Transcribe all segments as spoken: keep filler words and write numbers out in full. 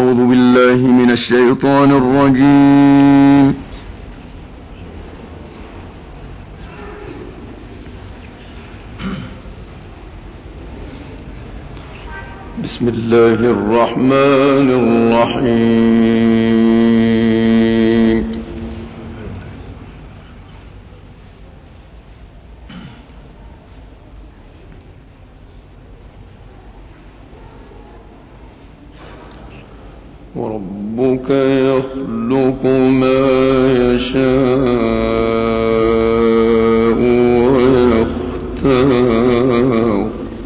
أعوذ بالله من الشيطان الرجيم. بسم الله الرحمن الرحيم. وربك يخلق ما يشاء ويختار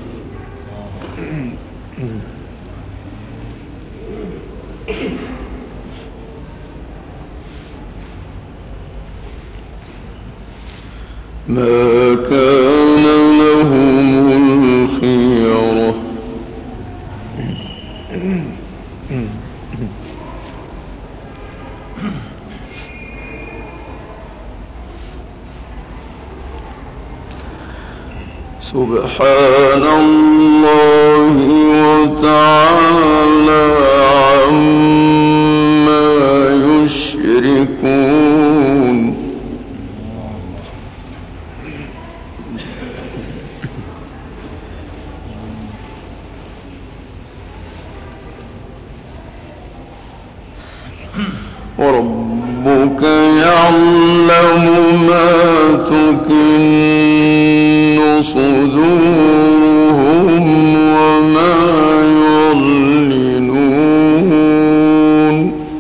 ما كان لهم الخيرة سبحان الله وتعالى عما يشركون. وربك يعلم ما تكن صدورهم وما يعلنون.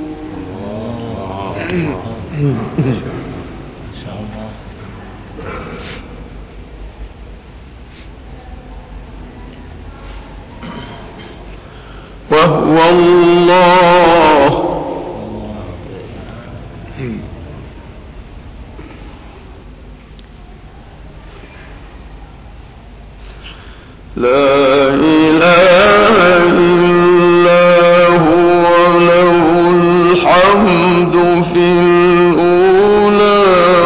وهو الله لا إله إلا هو له الحمد في الأولى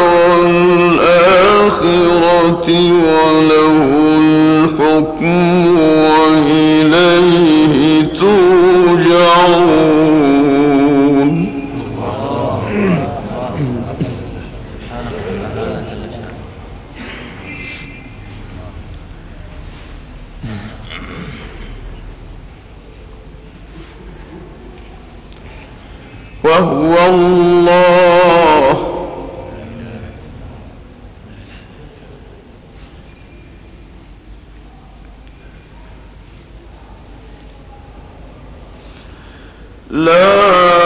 والآخرة وله الحكم وإليه ترجعون. وهو الله لا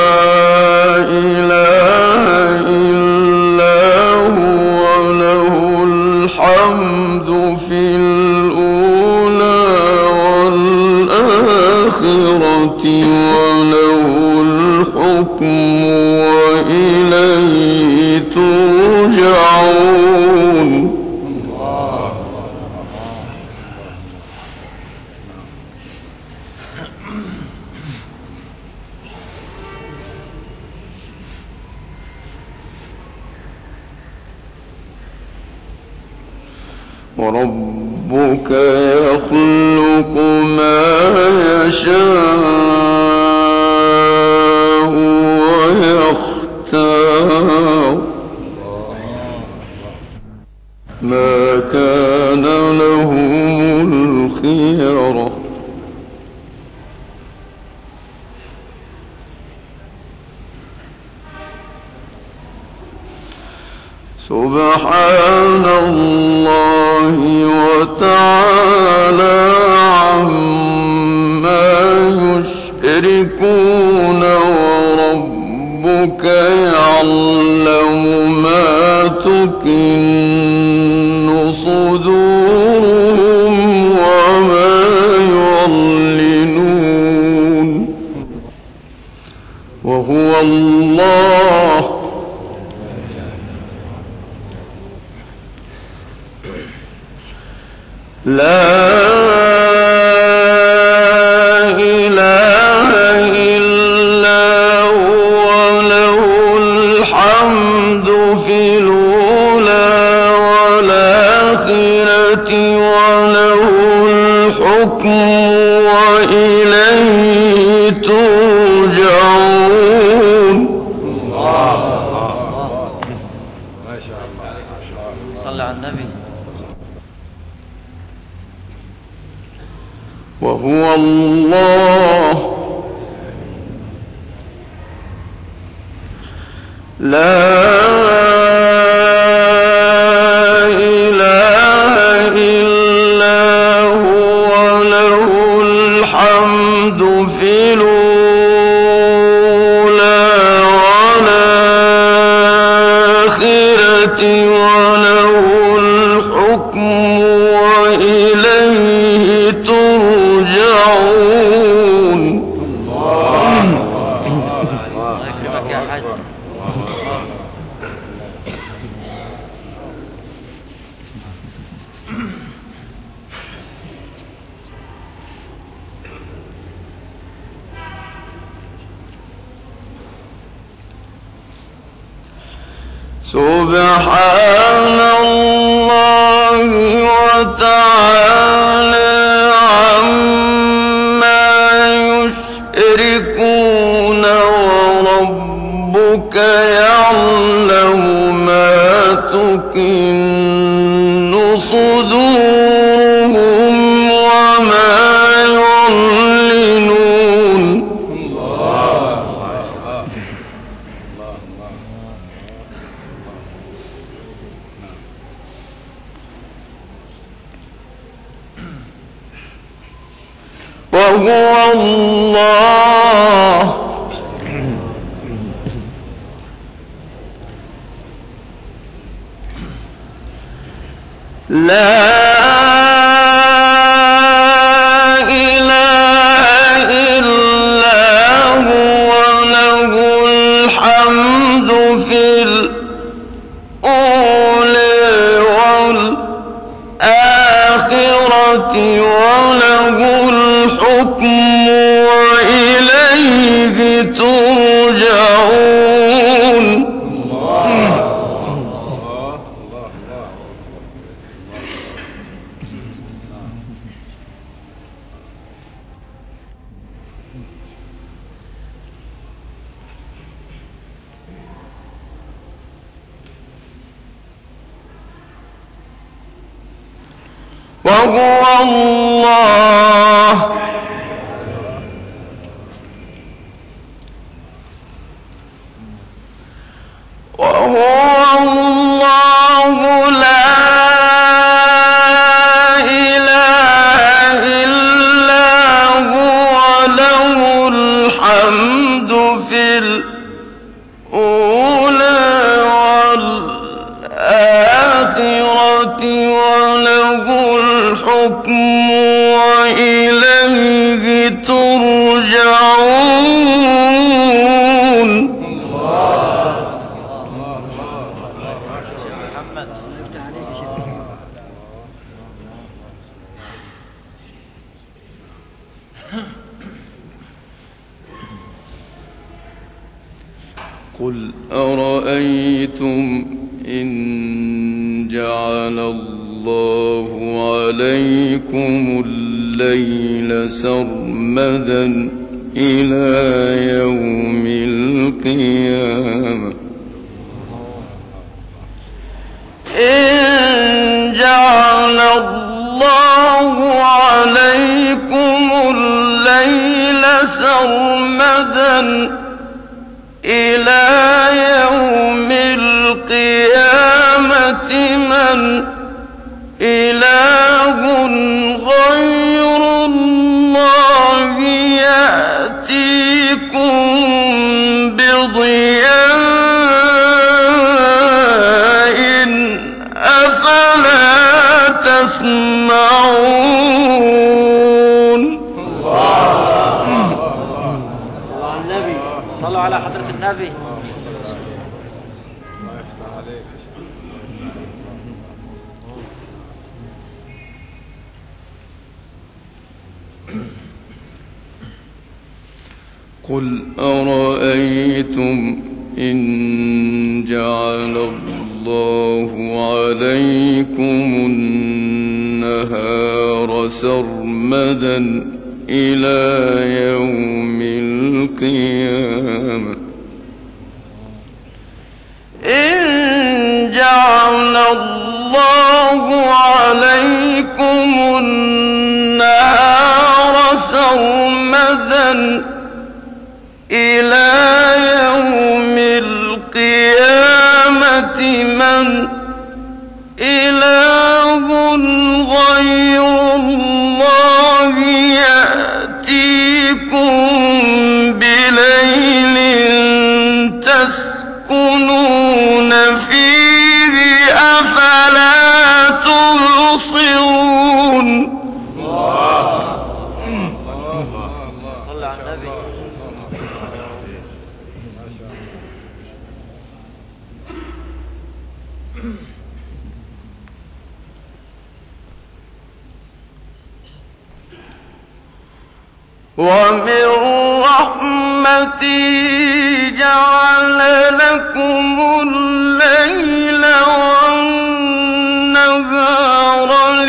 إله إلا هو له الحمد في الأولى والآخرة وله الحكم وإليه ترجعون. وربك يخلق ما يشاء ويختار ما كان لهم الخيرة سبحان الله وتعالى عما يشركون. وربك يعلم ما تكن صدورهم وما يعلنون. وهو الله لا إله إلا هو له الحمد في الأولى والآخرة وله الحكم وإليه ترجعون. وهو الله لا إله إلا هو له الحمد في الأولى والآخرة وله الحكم وإليه ترجعون. سبحان الله وتعالى عما يشركون وربك يعلم ما تكن صدورهم وما يعلنون. وهو الله لا إله إلا هو له الحمد في الأولى والآخرة وله الحكم وإليه ترجعون. وهو الله وهو الله لا إله إلا هو له الحمد في الأولى والآخرة وله الحكم وإليه ترجعون. قل أرأيتم إن جعل الله عليكم الليل سرمدا إلى يوم القيامة إن جعل الله عليكم الليل سرمدا إلى يوم القيامة من إله غير الله يأتيكم بضياء أفلا تسمعون. صلوا على حضرة النبي. قل أرأيتم إن جعل الله عليكم النهار سرمدا إلى يوم القيامة إن جعل الله عليكم النهار من إله غير الله يأتيكم بليل تسكنون فيه أفلا تبصرون. صلى على النبي. ومن رحمته جعل لكم الليل والنهار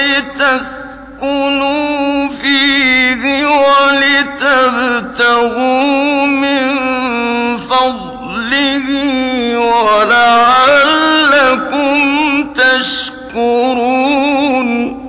لتسكنوا فيه ولتبتغوا من فضله ولعلكم تشكرون.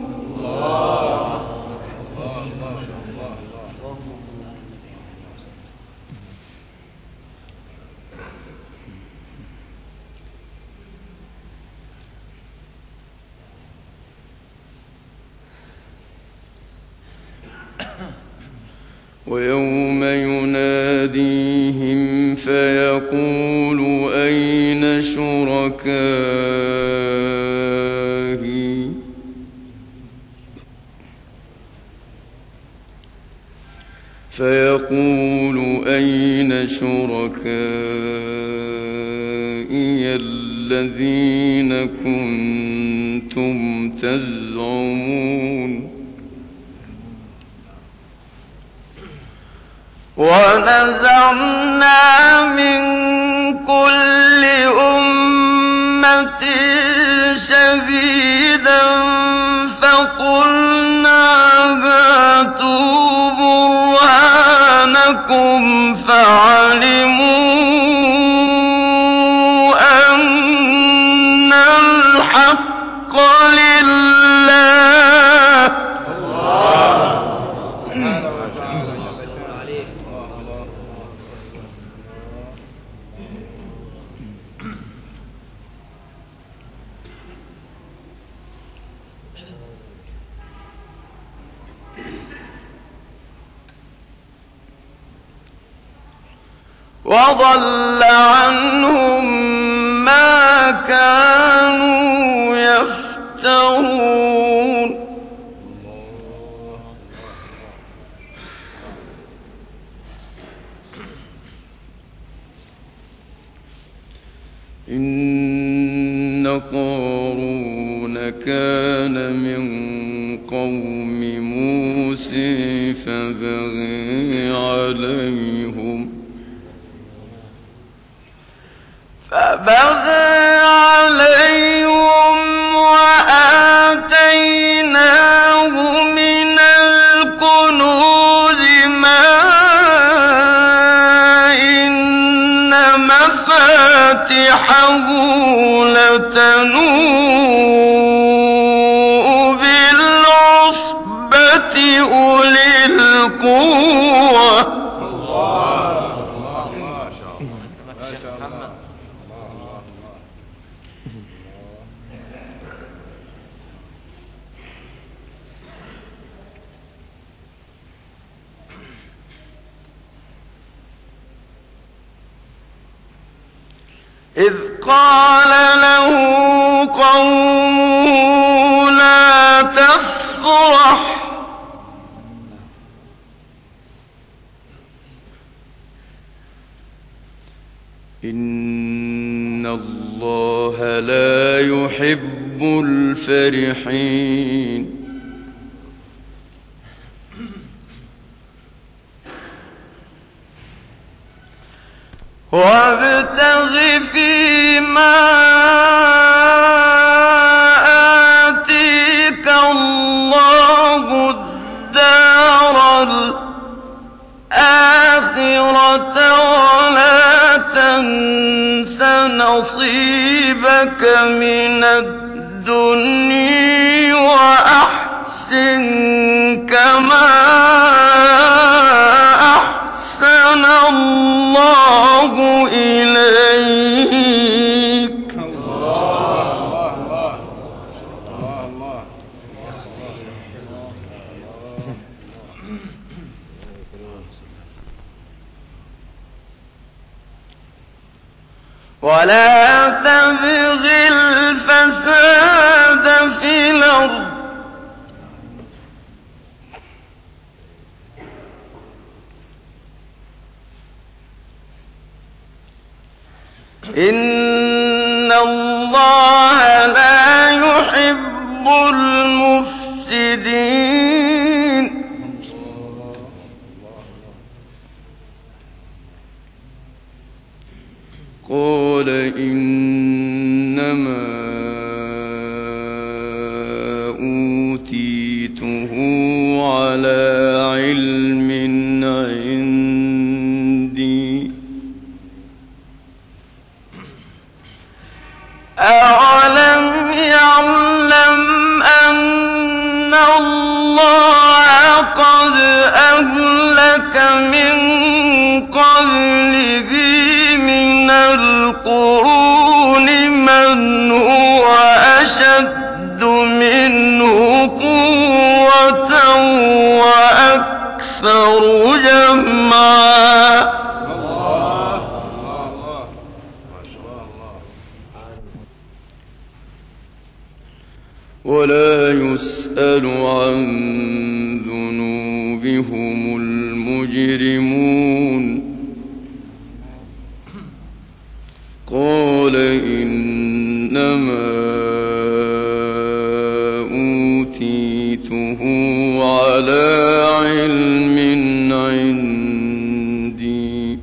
ويوم يناديهم فيقول أين شركائي فيقول أين شركائي الذين كنتم تزعمون. ونزعنا من كل أمة شهيدا فقلنا هاتوا برهانكم فعلموا أن الحق لله. وضل عنهم ما كانوا يفترون. إن قارون كان من قوم موسى فبغي عليهم فبغى عليهم وآتيناه من الكنوز ما إن مفاتحه لتنوء بالعصبة أولي القوة. إذ قال له قومه لا تفرح إن الله لا يحب الفرحين. وابتغ فيما آتيك الله الدار الآخرة ولا تنس نصيبك من الدنيا وأحسن كما أحسن الله إليك. الله ولا تبغ الفساد في الأرض إن الله لا يحب المفسدين قال إنما أوتيته على علم عندي أولم يعلم أن الله قد أهلك من قبله من القرون من هو أشد منه قوة وأكثر جمعا ولا يسأل عن ذنوبهم المجرمون قال إنما أوتيته على علم عندي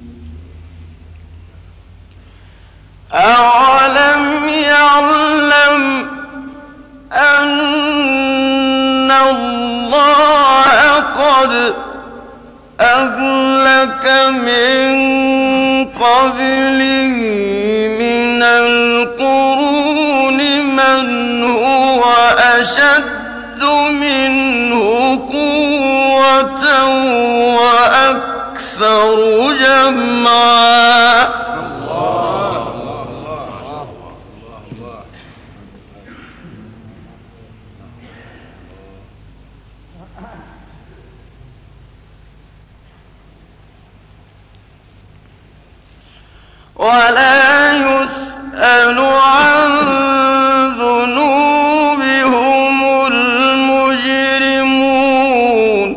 أولم يعلم أن الله قد أهلك من قبله من القرون من هو أشد منه قوة وأكثر جمعا ولا يسأل عن ذنوبهم المجرمون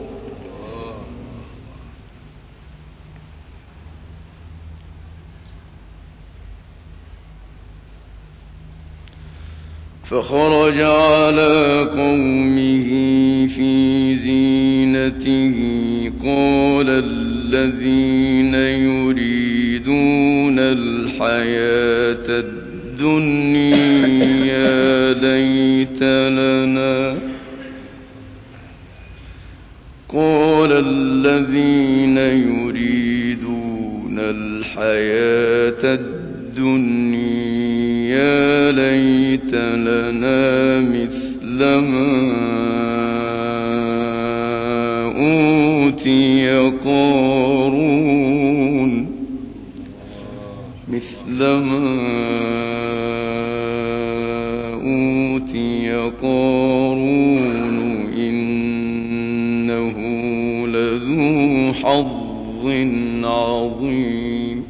فخرج على قومه في زينته قال الذين يريدون الحياة الدنيا ليت لنا قال الذين يريدون الحياة الدنيا ليت لنا مثل ما أوتي قارون مثل ما أوتي قارون إنه لذو حظ عظيم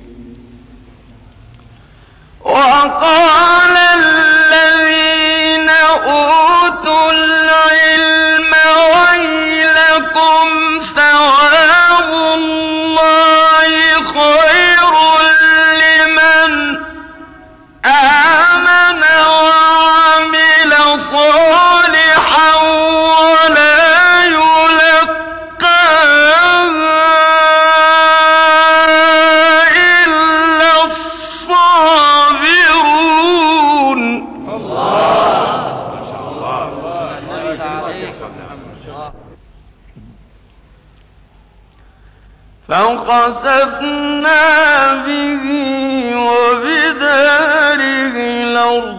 وقال الذين أوتوا العلم ويلكم ثواب الله خير لمن آمن وعمل صالحا ولا يلقاها إلا الصابرون الله ما شاء الله فخسفنا به وبداره الأرض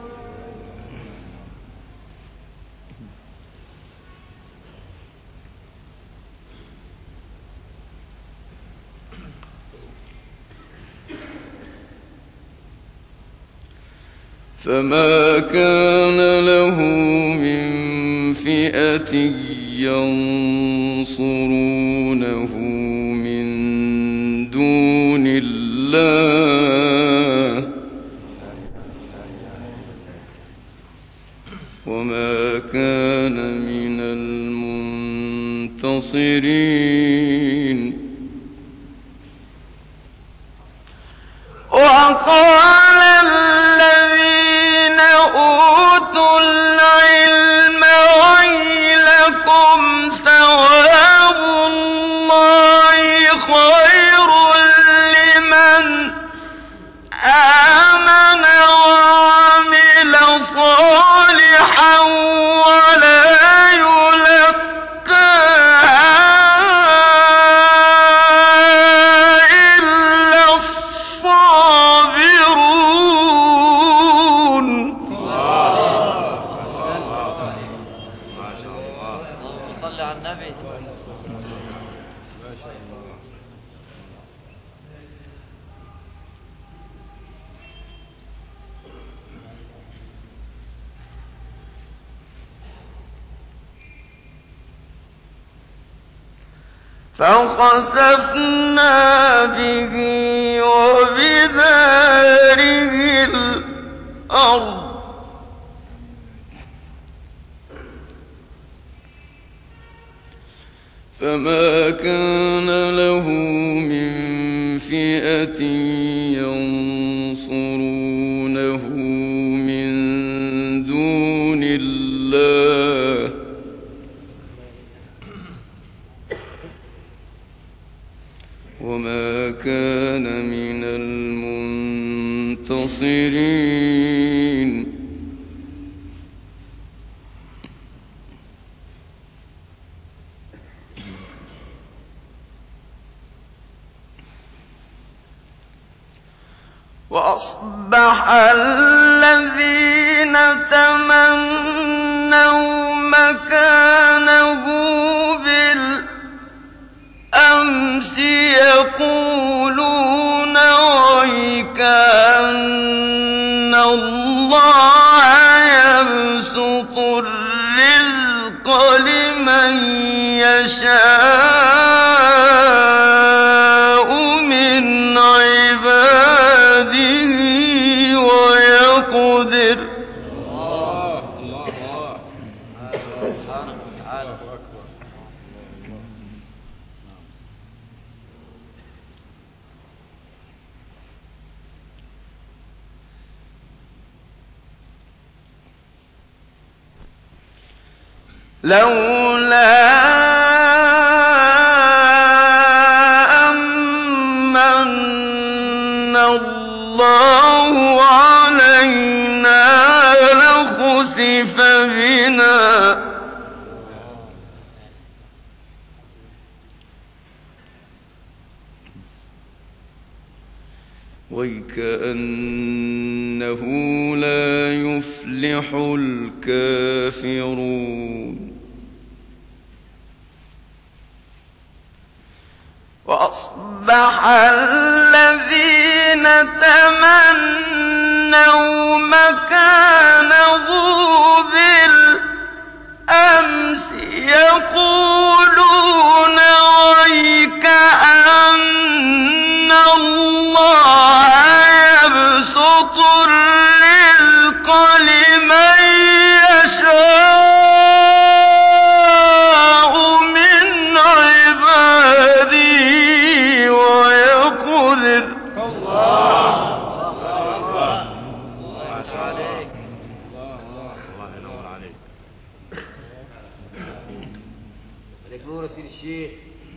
فما كان له من فئة ينصرونه من دون الله المنتصرين. وقال الذين أوتوا العلم ويلكم ثواب الله خير لمن آمن وعمل صالحا ولا فخسفنا به وبداره الأرض فما كان له من فئة ينصرونه من دون الله وما كان من المنتصرين. وأصبح الذين تمنوا مكانه بالأمس يقولون ويكأن الله يبسط الرزق لمن يشاء من عباده ويقدر. الله الله سبحانه وتعالى. لولا أمن الله علينا لخسف بنا ويكأنه لا يفلح الكافرون. وأصبح الذين تمنوا مكانه بالأمس يقولون ويكأن الله يبسط الرزق لمن يشاء من عباده ويقدر. الله الله عليك. الله ينور عليك. عليك نور يا سيدي الشيخ.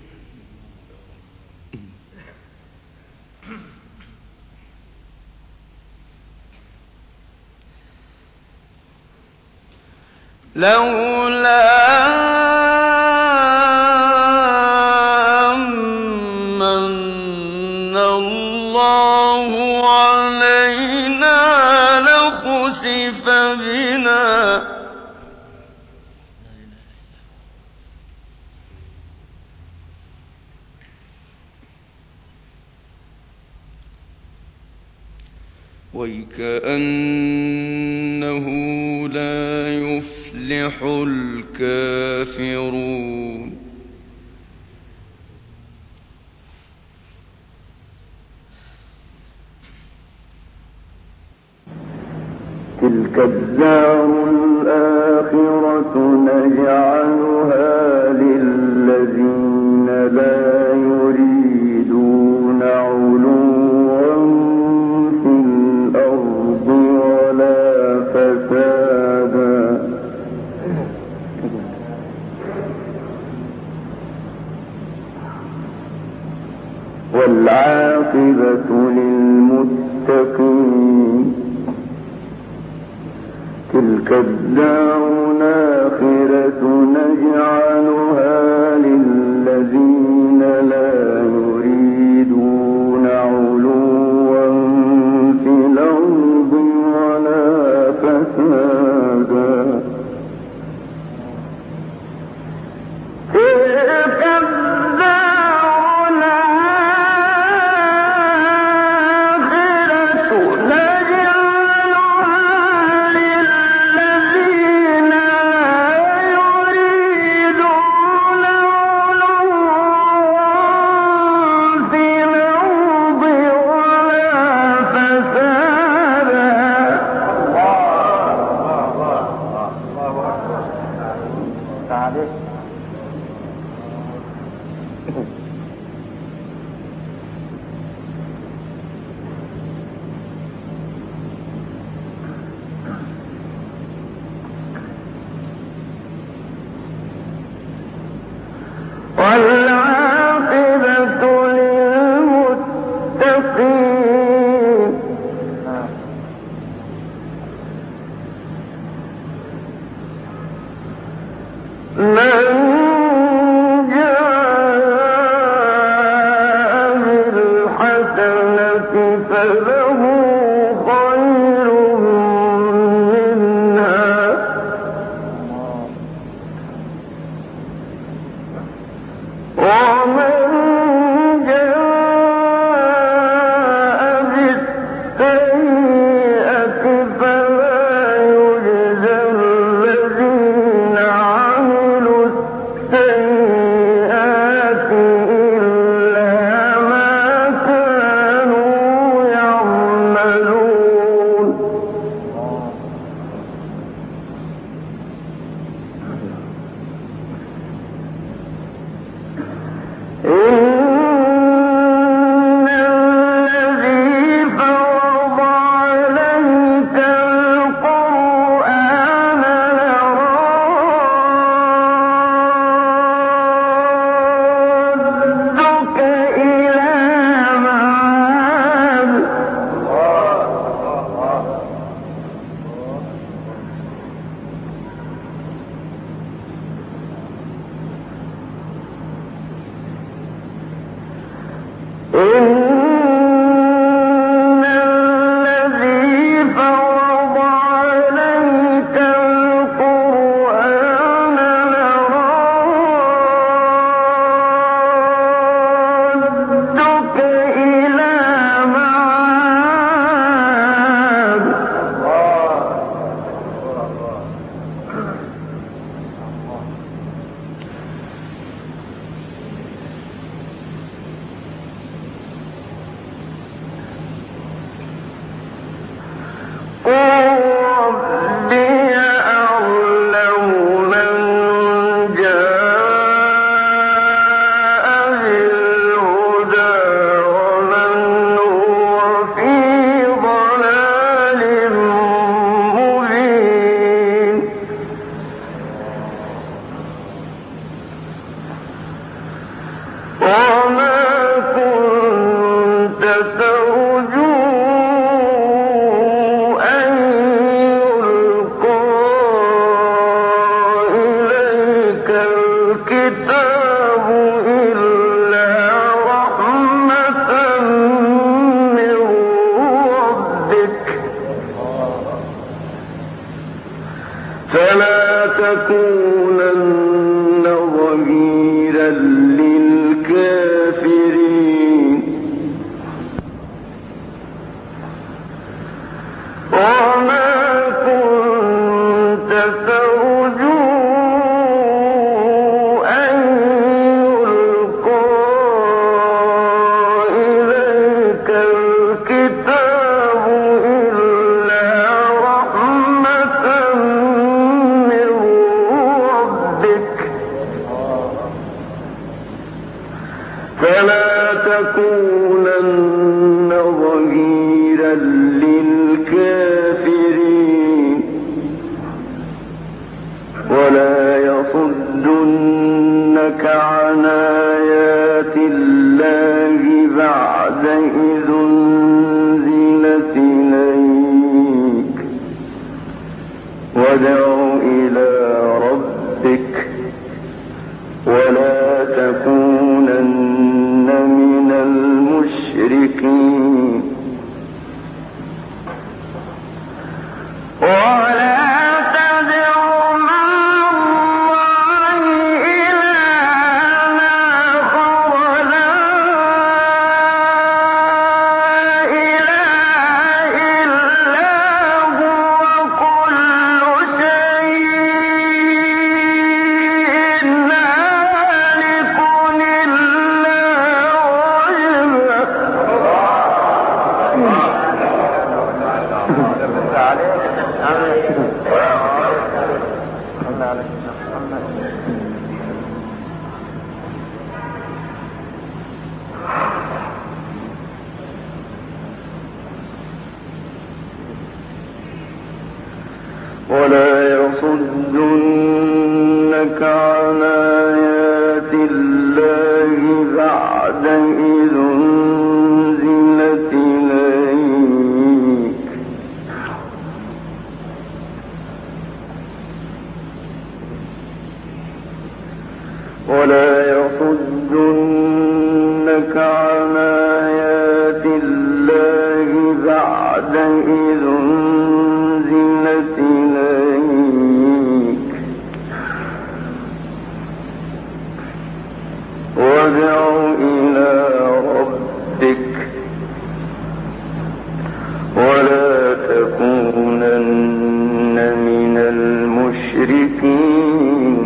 لولا أمن الله علينا لخسف بنا ويكأنه لا يفلح الكافرون. تلك الدار الآخرة نجعلها للذين والعاقبة للمتقين. تلك الدار الآخرة نجعلها للذين لا يريدون علوا في الأرض ولا فسادا. تلك الدار الآخرة نجعلها للذين يريدون علوا في الأرض ولا فسادا. والعاقبة للمتقين. من جاء بالحسنة فله خير منها ومن جاء بالسيئة فلا يجزى الذين عملوا السيئات إلا ما كانوا يعملون. إن الذي فرض عليك القرآن لرادك إلى معاد. إن الذي فرض عليك القرآن لرادك إلى معاد. قل ربي أعلم من جاء بالهدى ومن هو في ضلال مبين. وما كنت ترجو أن يلقى إليك الكتاب إلا رحمة من ربك فلا تكونن ظهيرا للكافرين. وما كنت ترجو أن يلقى إليك الكتاب إلا رحمة من ربك فلا تكونن ظهيرا للكافرين. ولا يصدنك عن آيات الله بعد إذ أنزلت إليك وادع إلى ربك ولا تكونن من المشركين ولا ولا يصدنك عن آيات الله بعد إذ أنزلت إليك ولا يصدنك عن آيات الله بعد إذ أنزلت إليك وادع إلى ربك ولا تكونن من المشركين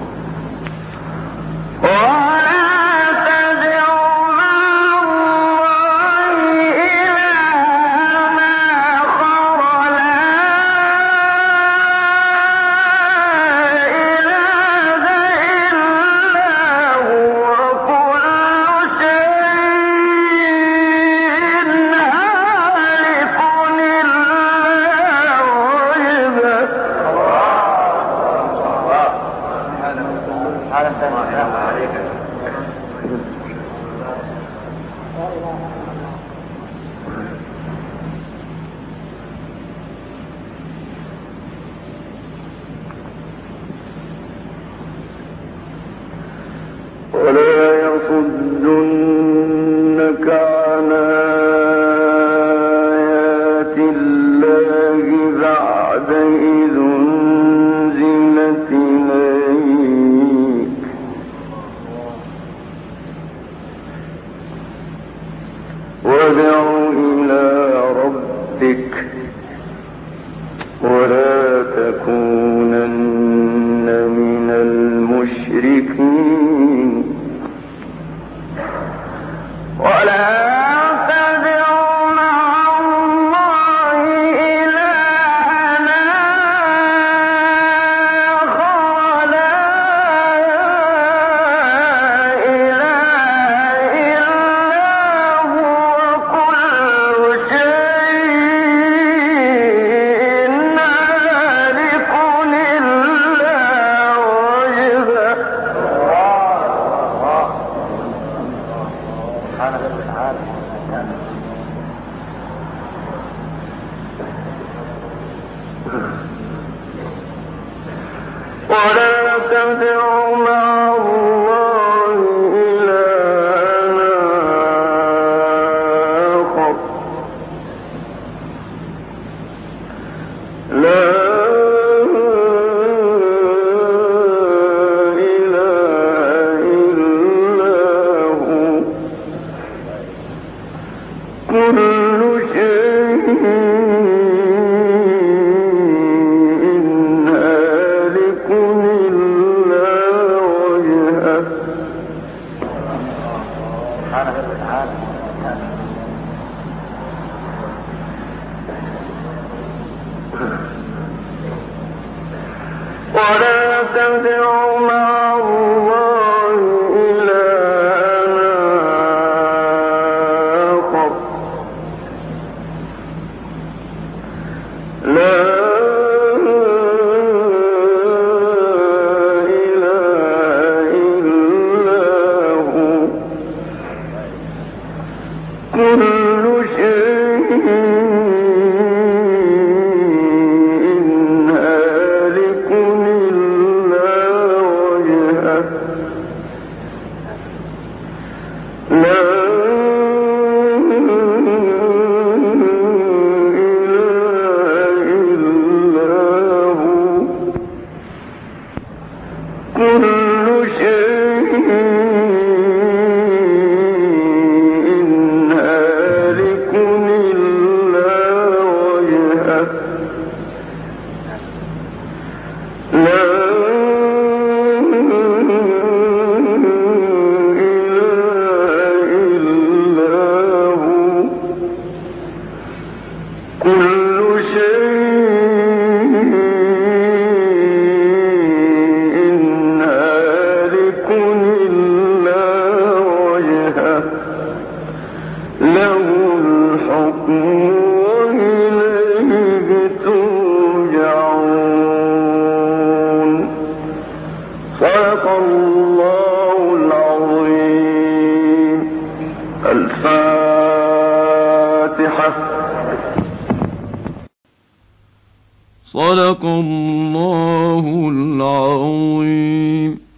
ولا يصدنك عن آيات الله بعد إذ أنزلت إليك وادع إلى ربك ولا تكونن من المشركين ولا ولا تدع مع الله إلها آخر لا إله إلا هو كل شيء ولا تدع مع الله إلها آخر لا إله إلا هو كل شيء هالك إلا وجهه لا إله إلا هو كل شيء هالك إلا وجهه لا إله إلا هو كل شيء هالك إلا وجهه له الحكم وإليه ترجعون صدق الله العظيم. الفاتحة. صدق الله العظيم.